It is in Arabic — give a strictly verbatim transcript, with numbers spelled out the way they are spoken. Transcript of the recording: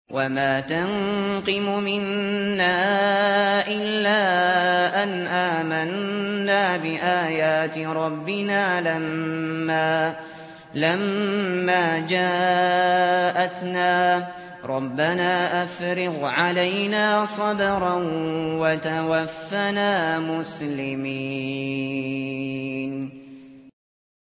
وَمَا تَنقِمُ مِنَّا إِلَّا أَنْ آمَنَّا بِآيَاتِ رَبِّنَا لَمَّا لَمَّا جَاءَتْنَا رَبَّنَا أَفْرِغْ عَلَيْنَا صَبْرًا وَتَوَفَّنَا مُسْلِمِينَ